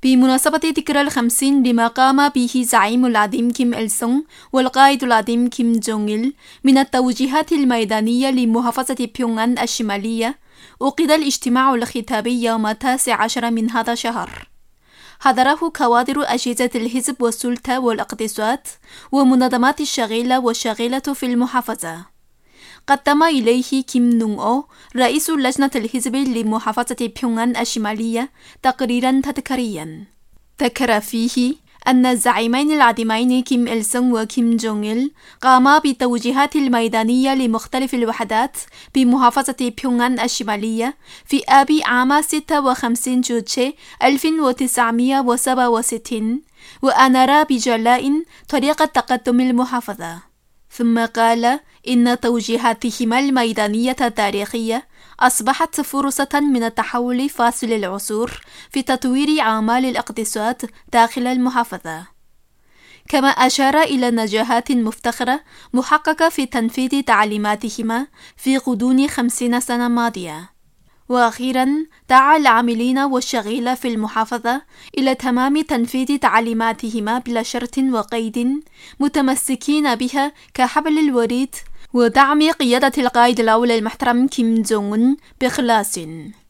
بمناسبة ذكرى 50 لما قام به زعيم العظيم كيم إل سونغ والقائد العظيم كيم جونغ إل من التوجيهات الميدانية لمحافظة بيونغان الشمالية، عقد الاجتماع الختامي يوم 19 من هذا الشهر. حضره كوادر أجهزة الحزب والسلطة والاقتصاد ومنظمات الشغيلة والشاغلة في المحافظة. قدم إليه كيم نونغ أو رئيس لجنة الحزب لمحافظة بيونغان الشمالية تقريرا تذكاريا ذكر فيه أن الزعيمين العظيمين كيم إل سونغ وكيم جونغ إل قاما بالتوجيهات الميدانية لمختلف الوحدات بمحافظة بيونغان الشمالية في آب عام 56 جوتشي 1967، وأنار بجلاء طريقة تقدم المحافظة. ثم قال إن توجيهاتهما الميدانية التاريخية أصبحت فرصة من التحول فاصل العصور في تطوير أعمال الاقتصاد داخل المحافظة، كما أشار إلى نجاحات مفتخرة محققة في تنفيذ تعليماتهما في غضون 50 سنة ماضية. وأخيرا دعا العاملين والشغيلة في المحافظة إلى تمام تنفيذ تعليماتهما بلا شرط وقيد، متمسكين بها كحبل الوريد، ودعم قيادة القائد الأول المحترم كيم جونغ أون بإخلاص.